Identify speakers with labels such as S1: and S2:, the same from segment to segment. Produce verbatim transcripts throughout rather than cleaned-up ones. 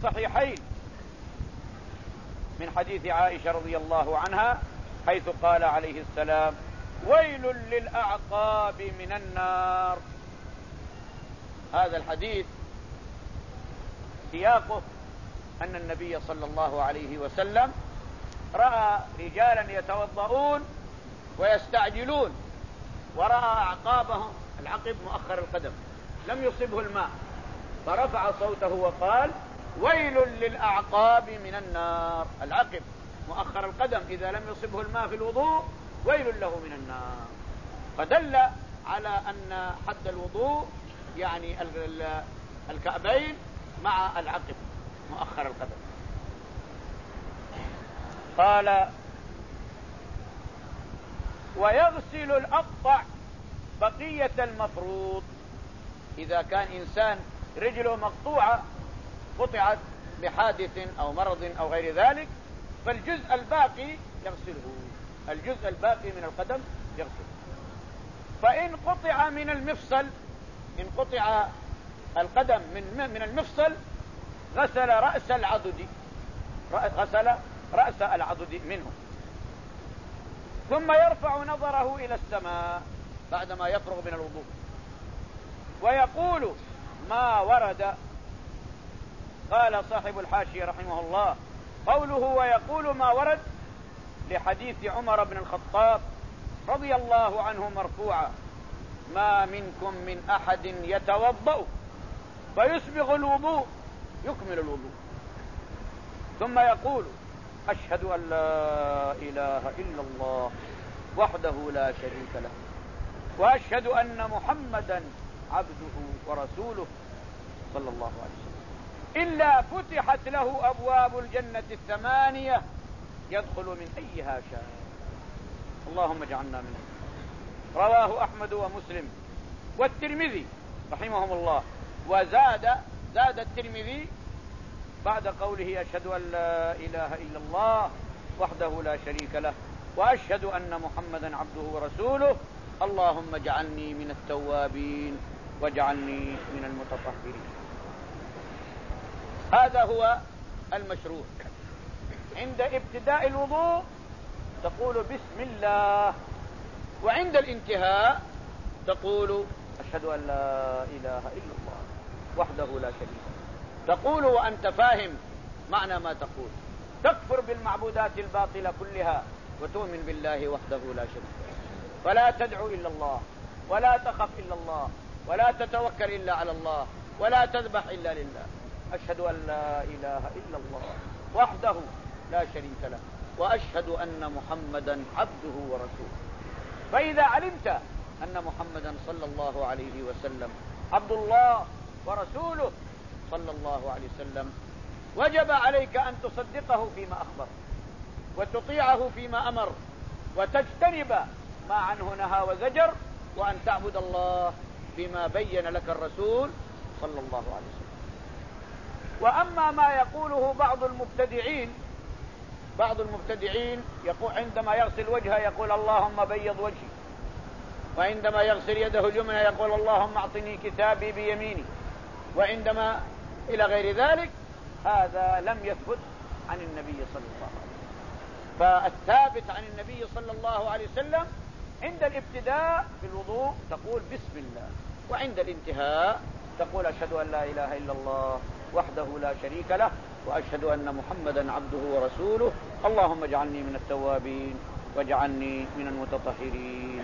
S1: الصحيحين من حديث عائشة رضي الله عنها حيث قال عليه السلام: ويل للأعقاب من النار. هذا الحديث سياقه أن النبي صلى الله عليه وسلم رأى رجالا يتوضؤون ويستعجلون، ورأى أعقابهم، العقب مؤخر القدم، لم يصبه الماء، فرفع صوته وقال: ويل للأعقاب من النار. العقب مؤخر القدم إذا لم يصبه الماء في الوضوء ويل له من النار. فدل على أن حد الوضوء يعني الكعبين مع العقب مؤخر القدم. قال: ويغسل الأقطع بقية المفروض. إذا كان إنسان رجله مقطوعة قطعت بحادث أو مرض أو غير ذلك، فالجزء الباقي يغسله، الجزء الباقي من القدم يغسله. فإن قطع من المفصل، إن قطع القدم من من المفصل غسل رأس العضد، غسل رأس العضد منه، ثم يرفع نظره إلى السماء بعدما يفرغ من الوضوء ويقول: ما ورد. قال صاحب الحاشية رحمه الله: قوله ويقول ما ورد لحديث عمر بن الخطاب رضي الله عنه مرفوعا: ما منكم من أحد يتوضأ فيسبغ الوضوء، يكمل الوضوء، ثم يقول: أشهد أن لا إله إلا الله وحده لا شريك له، وأشهد أن محمدا عبده ورسوله صلى الله عليه وسلم، إلا فتحت له أبواب الجنة الثمانية يدخل من أيها شاء. اللهم اجعلنا منه. رواه أحمد ومسلم والترمذي رحمهم الله. وزاد زاد الترمذي بعد قوله: أشهد أن لا إله إلا الله وحده لا شريك له، وأشهد أن محمدا عبده ورسوله، اللهم اجعلني من التوابين واجعلني من المتطهرين. هذا هو المشروع. عند ابتداء الوضوء تقول بسم الله، وعند الانتهاء تقول أشهد أن لا إله إلا الله وحده لا شريك له. تقول وأنت فاهم معنى ما تقول، تكفر بالمعبودات الباطلة كلها وتؤمن بالله وحده لا شريك له، فلا تدعو إلا الله، ولا تخف إلا الله، ولا تتوكل إلا على الله، ولا تذبح إلا لله. أشهد أن لا إله إلا الله وحده لا شريك له، وأشهد أن محمدا عبده ورسوله. فإذا علمت أن محمدا صلى الله عليه وسلم عبد الله ورسوله صلى الله عليه وسلم، وجب عليك أن تصدقه فيما أخبر، وتطيعه فيما أمر، وتجتنب ما عنه نهى وزجر، وأن تعبد الله بما بين لك الرسول صلى الله عليه وسلم. وأما ما يقوله بعض المبتدعين، بعض المبتدعين يقول عندما يغسل وجهه يقول: اللهم بيض وجهي، وعندما يغسل يده اليمنى يقول: اللهم اعطني كتابي بيميني، وعندما إلى غير ذلك. هذا لم يثبت عن النبي صلى الله عليه وسلم. فالثابت عن النبي صلى الله عليه وسلم عند الابتداء في الوضوء تقول بسم الله، وعند الانتهاء تقول: أشهد أن لا إله إلا الله وحده لا شريك له، وأشهد أن محمدا عبده ورسوله، اللهم اجعلني من التوابين واجعلني من المتطهرين.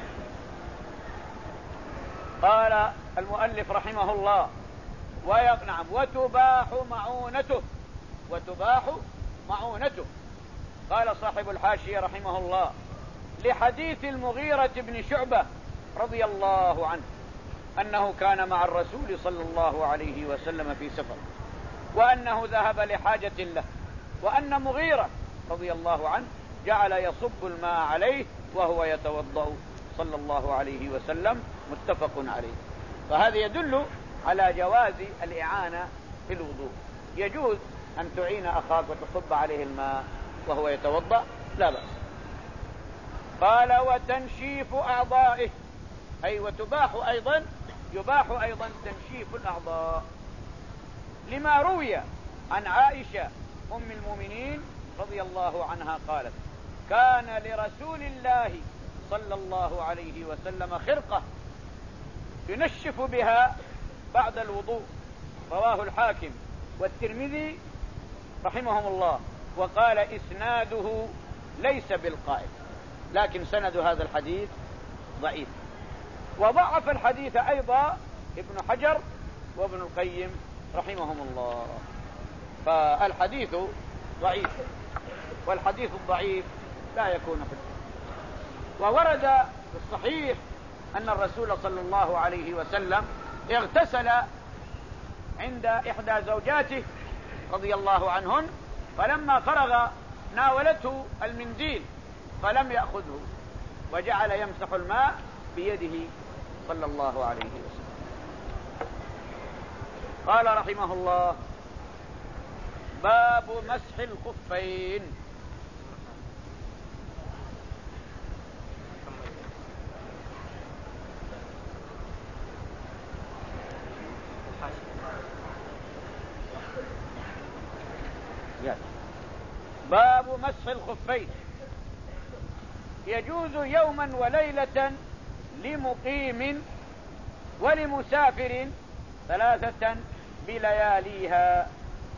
S1: قال المؤلف رحمه الله: ويقنعم وتباح معونته، وتباح معونته. قال صاحب الحاشية رحمه الله: لحديث المغيرة بن شعبة رضي الله عنه أنه كان مع الرسول صلى الله عليه وسلم في سفر، وأنه ذهب لحاجة له، وأن مغيرة رضي الله عنه جعل يصب الماء عليه وهو يتوضأ صلى الله عليه وسلم، متفق عليه. فهذا يدل على جواز الإعانة في الوضوء. يجوز أن تعين أخاك وتصب عليه الماء وهو يتوضأ، لا بأس. قال: وتنشيف أعضائه، أي وتباح أيضا، يباح أيضا تنشيف الأعضاء، لما روي عن عائشة أم المؤمنين رضي الله عنها قالت: كان لرسول الله صلى الله عليه وسلم خرقة ينشف بها بعد الوضوء. رواه الحاكم والترمذي رحمهم الله، وقال: إسناده ليس بالقائم، لكن سند هذا الحديث ضعيف. وضعف الحديث أيضا ابن حجر وابن القيم رحمهم الله. فالحديث ضعيف، والحديث الضعيف لا يكون حجة. وورد في الصحيح أن الرسول صلى الله عليه وسلم اغتسل عند إحدى زوجاته رضي الله عنهن، فلما فرغ ناولته المنديل فلم يأخذه، وجعل يمسح الماء بيده صلى الله عليه وسلم. قال رحمه الله: باب مسح الخفين. باب مسح الخفين. يجوز يوما وليلة لمقيم ولمسافر ثلاثة بلياليها،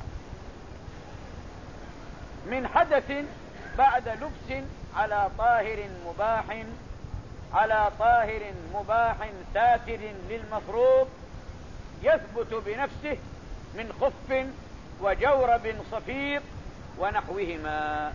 S1: من حدث بعد لبس على طاهر مباح على طاهر مباح ساتر للمفروض يثبت بنفسه من خف وجورب صفيق ونحوهما.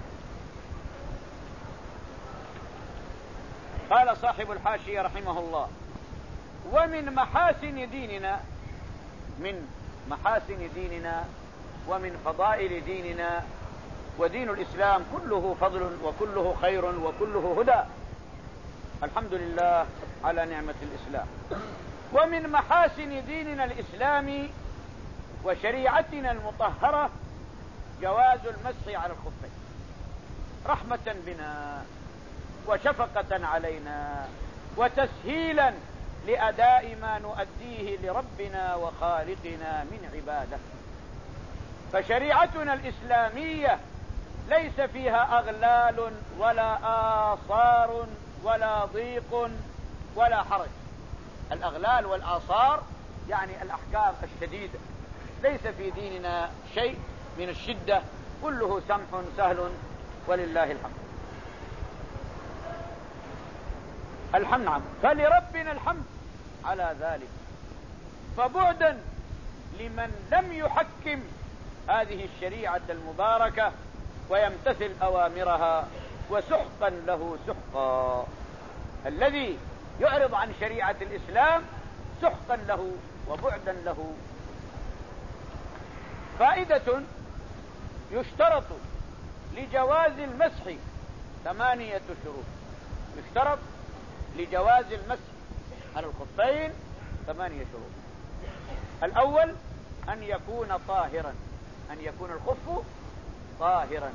S1: قال صاحب الحاشية رحمه الله: ومن محاسن ديننا من محاسن ديننا ومن فضائل ديننا، ودين الإسلام كله فضل وكله خير وكله هدى، الحمد لله على نعمة الإسلام. ومن محاسن ديننا الإسلامي وشريعتنا المطهرة جواز المسح على الخفين، رحمة بنا وشفقة علينا وتسهيلا لأداء ما نؤديه لربنا وخالقنا من عباده. فشريعتنا الإسلامية ليس فيها أغلال ولا آثار ولا ضيق ولا حرج. الأغلال والآثار يعني الأحكام الشديدة، ليس في ديننا شيء من الشدة، كله سمح سهل ولله الحمد. الحمد نعم، فلربنا الحمد على ذلك. فبعدا لمن لم يحكم هذه الشريعة المباركة ويمتثل أوامرها، وسحقا له سحقا. الذي يعرض عن شريعة الإسلام سحقا له وبعدا له. فائدة: يشترط لجواز المسح ثمانية شروط. يشترط لجواز المسح على الخفين ثمانية شروط. الأول أن يكون طاهرا، أن يكون الخف طاهرا.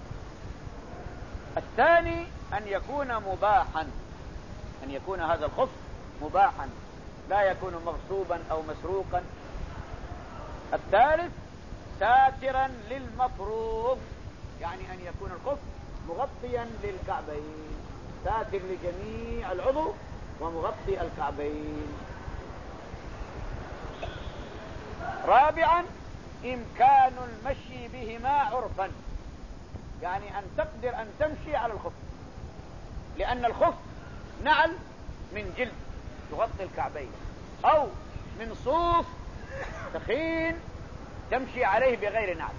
S1: الثاني أن يكون مباحا، أن يكون هذا الخف مباحا لا يكون مغصوبا أو مسروقا. الثالث ساترا للمفروض، يعني أن يكون الخف مغطيا للكعبين، ساتر لجميع العضو ومغطي الكعبين. رابعا إمكان المشي بهما عرفا، يعني أن تقدر أن تمشي على الخف، لأن الخف نعل من جلد يغطي الكعبين، أو من صوف ثخين تمشي عليه بغير نعل.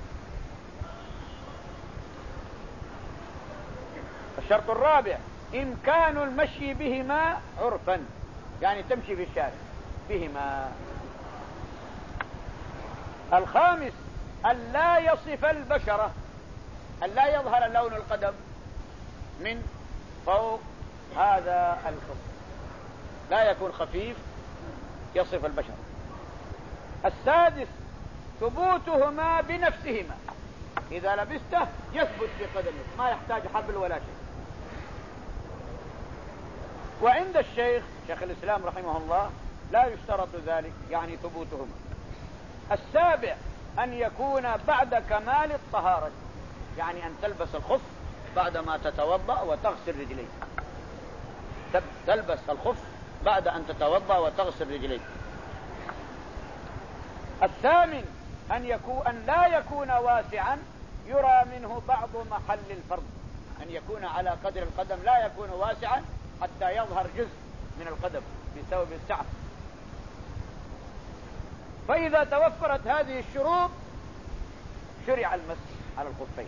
S1: الشرط الرابع إمكان المشي بهما عرفا، يعني تمشي في الشارع بهما. الخامس أن لا يصف البشرة، أن لا يظهر لون القدم من فوق هذا الخف، لا يكون خفيف يصف البشرة. السادس ثبوتهما بنفسهما، إذا لبسته يثبت في قدمك، ما يحتاج حبل ولا شيء. وعند الشيخ شيخ الإسلام رحمه الله لا يشترط ذلك، يعني ثبوتهما. السابع أن يكون بعد كمال الطهارة، يعني أن تلبس الخف بعدما تتوضأ وتغسل رجليك، تلبس الخف بعد أن تتوضأ وتغسل رجليك. الثامن أن, يكون أن لا يكون واسعا يرى منه بعض محل الفرض، أن يكون على قدر القدم، لا يكون واسعا حتى يظهر جزء من القدم بسبب السعة. فإذا توفرت هذه الشروط شرع المسح على الخفين.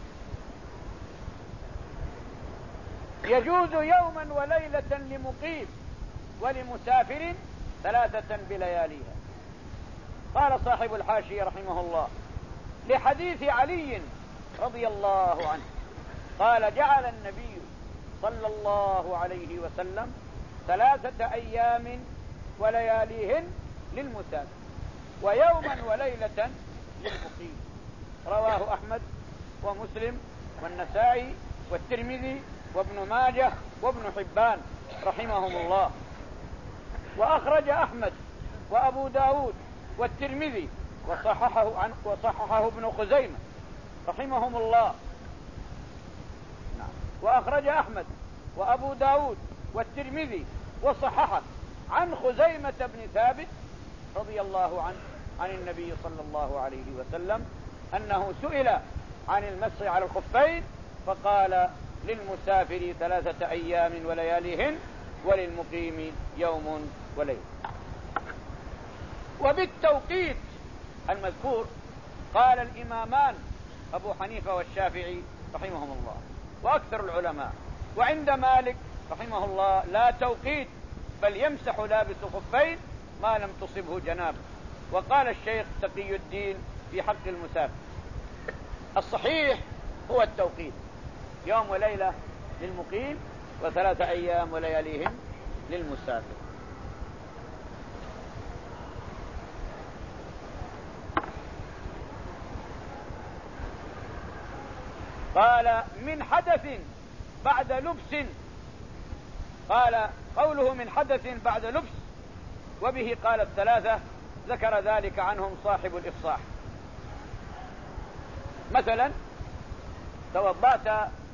S1: يجوز يوما وليلة لمقيم ولمسافر ثلاثة بلياليها. قال صاحب الحاشية رحمه الله: لحديث علي رضي الله عنه قال: جعل النبي صلى الله عليه وسلم ثلاثة أيام ولياليهن للمسافر ويوما وليلة للمقيم. رواه أحمد ومسلم والنسائي والترمذي وابن ماجه وابن حبان رحمهم الله. وأخرج أحمد وأبو داود والترمذي وصححه, عن وصححه ابن خزيمة رحمهم الله. وأخرج أحمد وأبو داود والترمذي وصححه عن خزيمة بن ثابت رضي الله عنه عن النبي صلى الله عليه وسلم أنه سئل عن المسح على الخفين فقال: للمسافر ثلاثة أيام ولياليهن وللمقيم يوم وليلة. وبالتوقيت المذكور قال الإمامان أبو حنيفة والشافعي رحمهم الله وأكثر العلماء. وعند مالك رحمه الله لا توقيت، بل يمسح لابس خفين ما لم تصبه جنابه. وقال الشيخ تقي الدين في حق المسافر: الصحيح هو التوقيت، يوم وليلة للمقيم وثلاثة أيام ولياليهم للمسافر. قال: من حدث بعد لبس. قال قوله من حدث بعد لبس وبه قال الثلاثة، ذكر ذلك عنهم صاحب الإفصاح. مثلا توضأت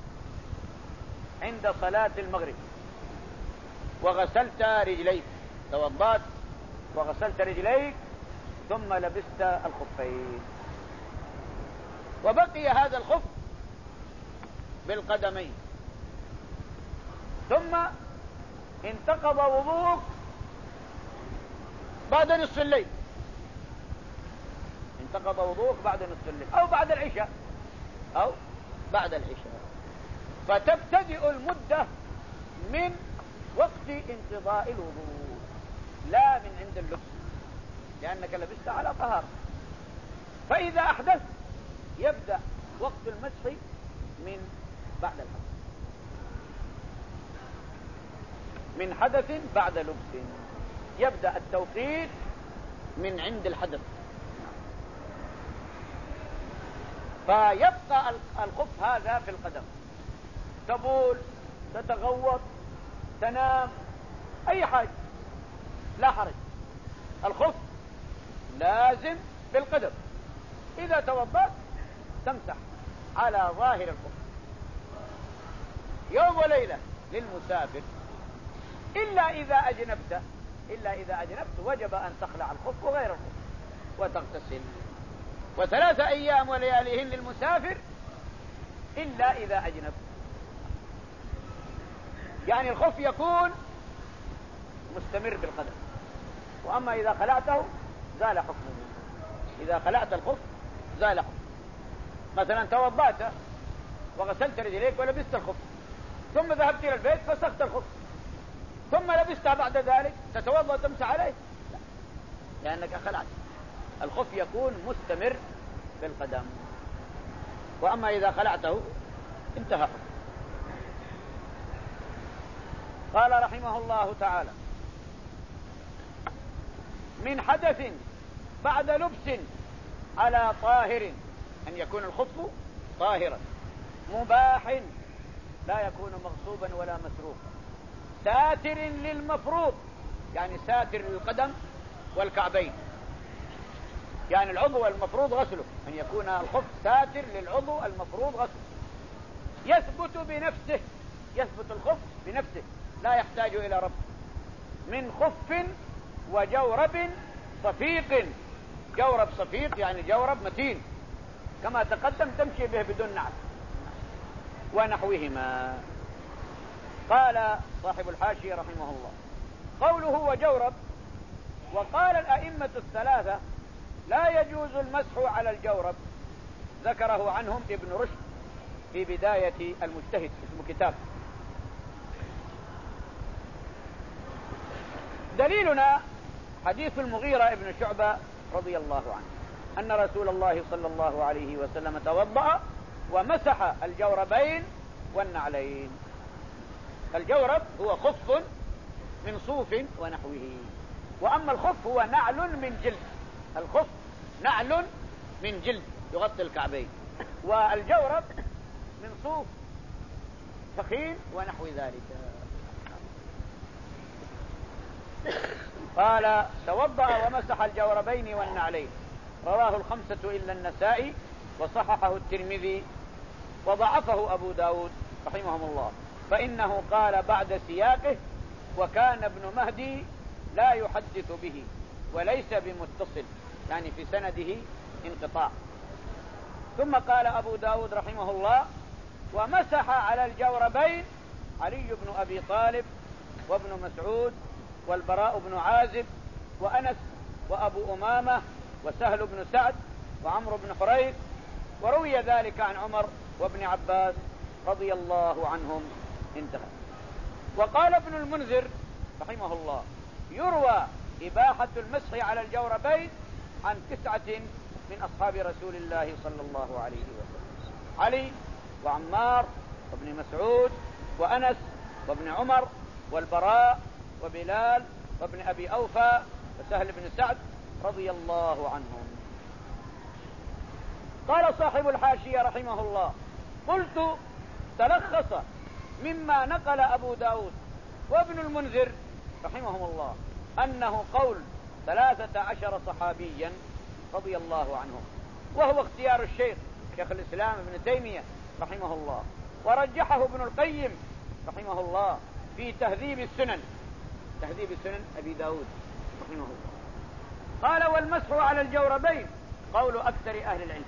S1: عند صلاة المغرب وغسلت رجليك، توضأت وغسلت رجليك ثم لبست الخفين، وبقي هذا الخف بالقدمين، ثم انتقض وضوءك بعد نصف الليل، انتقض وضوءك بعد نصف الليل أو بعد العشاء أو بعد العشاء، فتبتدئ المدة من وقت انقضاء الوضوء لا من عند اللبس، لأنك لبست على طهارة. فإذا أحدث يبدأ وقت المسح من بعد الحدث، من حدث بعد لبس، يبدأ التوقيت من عند الحدث. فيبقى الخف هذا في القدم، تبول، تتغوط، تنام، أي حاجة لا حرج، الخف لازم بالقدم. إذا توضأت تمسح على ظاهر الخف. يوم وليلة للمسافر إلا إذا أجنبت، إلا إذا أجنبت وجب أن تخلع الخف وغير الخف وتغتسل. وثلاثة أيام ولياليهن للمسافر إلا إذا أجنبت، يعني الخف يكون مستمر بالقدم، وأما إذا خلعته زال حكمه. إذا خلعت الخف زال حكمه. مثلا توضأت وغسلت رجليك ولبست الخف، ثم ذهبت إلى البيت فسخت الخف، ثم لبستها بعد ذلك تتوضأ وتمسح عليه؟ لا، لأنك خلعت. الخف يكون مستمر بالقدم، وأما إذا خلعته انتهى حكمه. قال رحمه الله تعالى: من حدث بعد لبس على طاهر، أن يكون الخف طاهرا مباح لا يكون مغصوبا ولا مسروقا، ساتر للمفروض، يعني ساتر للقدم والكعبين، يعني العضو المفروض غسله، أن يكون الخف ساتر للعضو المفروض غسله، يثبت بنفسه، يثبت الخف بنفسه لا يحتاج إلى ربط، من خف وجورب صفيق. جورب صفيق يعني جورب متين كما تقدم تمشي به بدون نعل، ونحوهما. قال صاحب الحاشية رحمه الله قوله وجورب، وقال الأئمة الثلاثة لا يجوز المسح على الجورب، ذكره عنهم ابن رشد في بداية المجتهد، اسم كتاب. دليلنا حديث المغيرة ابن شعبة رضي الله عنه أن رسول الله صلى الله عليه وسلم توضأ ومسح الجوربين والنعلين. الجورب هو خف من صوف ونحوه، وأما الخف هو نعل من جلد. الخف نعل من جلد يغطي الكعبين، والجورب من صوف ثخين ونحو ذلك. قال توضأ ومسح الجوربين والنعلين، رواه الخمسة إلا النسائي، وصححه الترمذي، وضعفه أبو داود رحمهم الله، فإنه قال بعد سياقه وكان ابن مهدي لا يحدث به وليس بمتصل، يعني في سنده انقطاع. ثم قال أبو داود رحمه الله ومسح على الجوربين علي بن أبي طالب وابن مسعود والبراء بن عازب وأنس وأبو أمامة وسهل بن سعد وعمرو بن حريث، وروي ذلك عن عمر وابن عباس رضي الله عنهم. انتهى. وقال ابن المنذر رحمه الله يروى إباحة المسح على الجوربين عن تسعة من أصحاب رسول الله صلى الله عليه وسلم: علي وعمار وابن مسعود وأنس وابن عمر والبراء وبلال وابن أبي أوفى وسهل بن سعد رضي الله عنهم. قال صاحب الحاشية رحمه الله قلت تلخص مما نقل أبو داود وابن المنذر رحمهم الله أنه قول ثلاثة عشر صحابيا رضي الله عنهم، وهو اختيار الشيخ شيخ الإسلام ابن تيمية رحمه الله، ورجحه ابن القيم رحمه الله في تهذيب السنن، تهذيب السنن أبي داود رحمه الله. قال والمسح على الجوربين قول أكثر أهل العلم.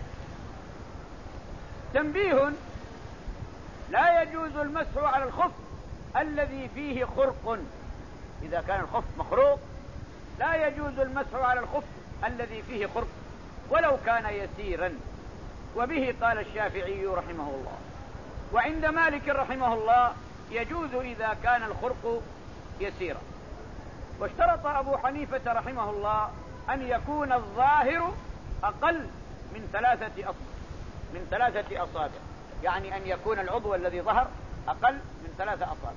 S1: تنبيه: لا يجوز المسح على الخف الذي فيه خرق، إذا كان الخف مخروق لا يجوز المسح على الخف الذي فيه خرق ولو كان يسيرا، وبه قال الشافعي رحمه الله. وعند مالك رحمه الله يجوز إذا كان الخرق يسيرا. واشترط أبو حنيفة رحمه الله أن يكون الظاهر أقل من ثلاثة أصابع، من ثلاثة أصابع، يعني أن يكون العضو الذي ظهر أقل من ثلاثة أصابع.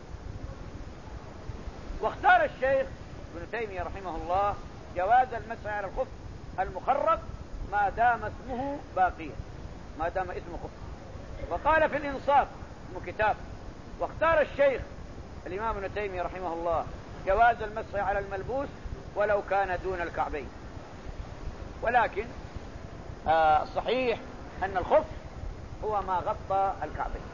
S1: واختار الشيخ ابن تيمية رحمه الله جواز المسح على الخف المخرق ما دام اسمه باقيا، ما دام اسمه خف. وقال في الإنصاف اسمه كتاب: واختار الشيخ الإمام ابن تيمية رحمه الله جواز المسح على الملبوس ولو كان دون الكعبين. ولكن آه الصحيح أن الخف هو ما غطى الكعبين.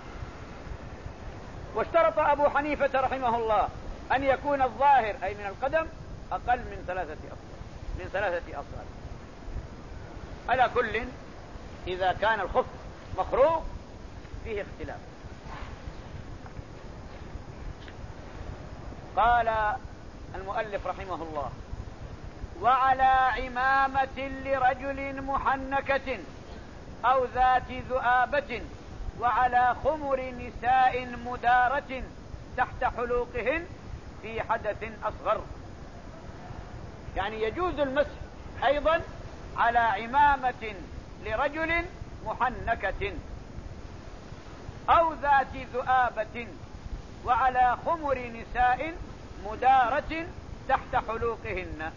S1: واشترط أبو حنيفة رحمه الله أن يكون الظاهر أي من القدم أقل من ثلاثة أصابع، من ثلاثة أصابع. على كل إذا كان الخف مخروق فيه اختلاف. قال المؤلف رحمه الله: وعلى عمامة لرجل محنكة أو ذات ذؤابة وعلى خمر نساء مدارة تحت حلوقهن في حدث أصغر. يعني يجوز المسح أيضا على عمامة لرجل محنكة أو ذات ذؤابة وعلى خمر نساء مدارة تحت حلوقهن،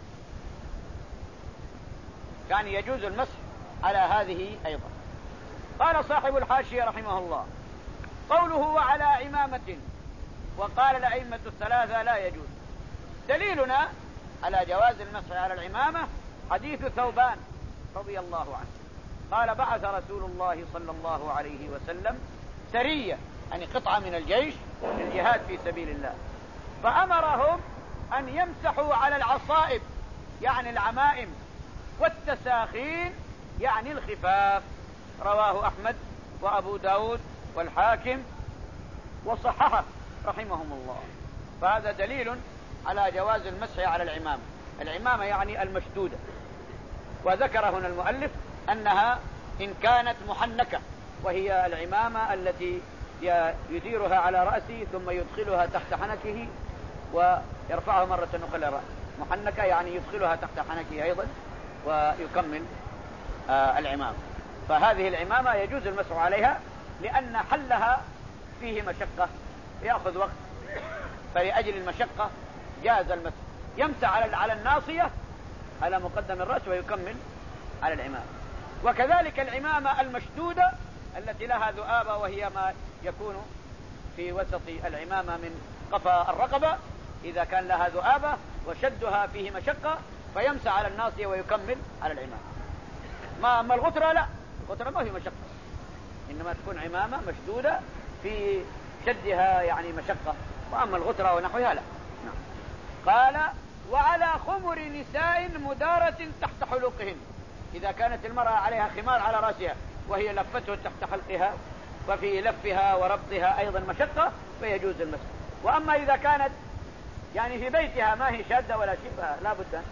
S1: يعني يجوز المسح على هذه أيضا. قال صاحب الحاشية رحمه الله قوله وعلى عمامة، وقال الأئمة الثلاثة لا يجوز. دليلنا على جواز المسح على العمامة حديث ثوبان رضي الله عنه قال بعث رسول الله صلى الله عليه وسلم سرية، يعني قطعة من الجيش للجهاد في سبيل الله، فأمرهم أن يمسحوا على العصائب يعني العمائم، والتساخين يعني الخفاف. رواه أحمد وأبو داود والحاكم وصححه رحمهم الله. فهذا دليل على جواز المسح على العمامة. العمامة يعني المشدودة، وذكر هنا المؤلف أنها إن كانت محنكة، وهي العمامة التي يديرها على رأسه ثم يدخلها تحت حنكه ويرفعها مرة أخرى إلى رأسه. محنكة يعني يدخلها تحت حنكه أيضا ويكمل آه العمامة. فهذه العمامة يجوز المسح عليها لأن حلها فيه مشقة، يأخذ وقت، فلأجل المشقة جاز المسح. يمسح على على الناصية على مقدم الرأس ويكمل على العمامة. وكذلك العمامة المشدودة التي لها ذؤابة، وهي ما يكون في وسط العمامة من قفا الرقبة، إذا كان لها ذؤابة وشدها فيه مشقة فيمسح على الناصية ويكمل على العمامة. ما أما الغترة لا، الغترة ما في مشقة، إنما تكون عمامة مشدودة في شدها يعني مشقة، وأما الغترة ونحوها لا. نعم. قال وعلى خمر نساء مدارة تحت حلقهن، إذا كانت المرأة عليها خمار على رأسها وهي لفته تحت حلقها ففي لفها وربطها أيضا مشقة فيجوز المسح. وأما إذا كانت يعني في بيتها ما هي شادة ولا شيء فلا بد.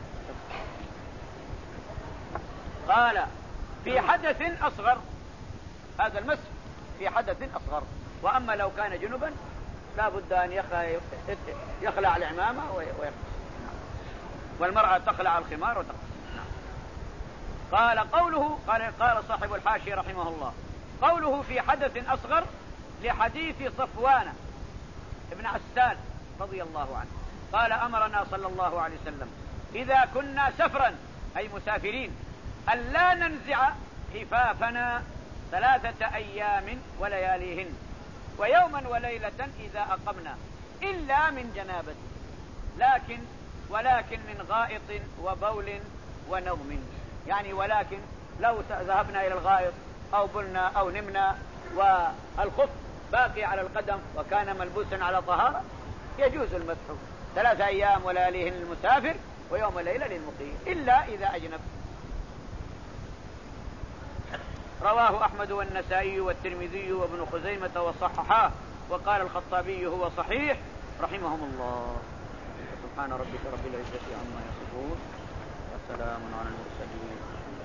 S1: قال في حدث أصغر، هذا المسح في حدث أصغر. وأما لو كان جنبا لا بد أن يخلع العمامة ويخلع، والمرأة تخلع الخمار وتخلع. قال قوله قال, قال صاحب الحاشية رحمه الله قوله في حدث أصغر لحديث صفوان ابن عسال رضي الله عنه قال أمرنا صلى الله عليه وسلم إذا كنا سفرا أي مسافرين أن لا ننزع خفافنا ثلاثة أيام ولياليهن ويوما وليلة إذا أقمنا إلا من جنابة، لكن ولكن من غائط وبول ونوم. يعني ولكن لو ذهبنا إلى الغائط أو بلنا أو نمنا والخف باقي على القدم وكان ملبوسا على طهارة يجوز المسح ثلاثة أيام ولياليهن للمسافر ويوم وليلة للمقيم إلا إذا أجنب. رواه أحمد والنسائي والترمذي وابن خزيمة وصححاه، وقال الخطابي هو صحيح رحمهم الله. سبحان ربك رب العزة عما يصفون وسلام على المرسلين.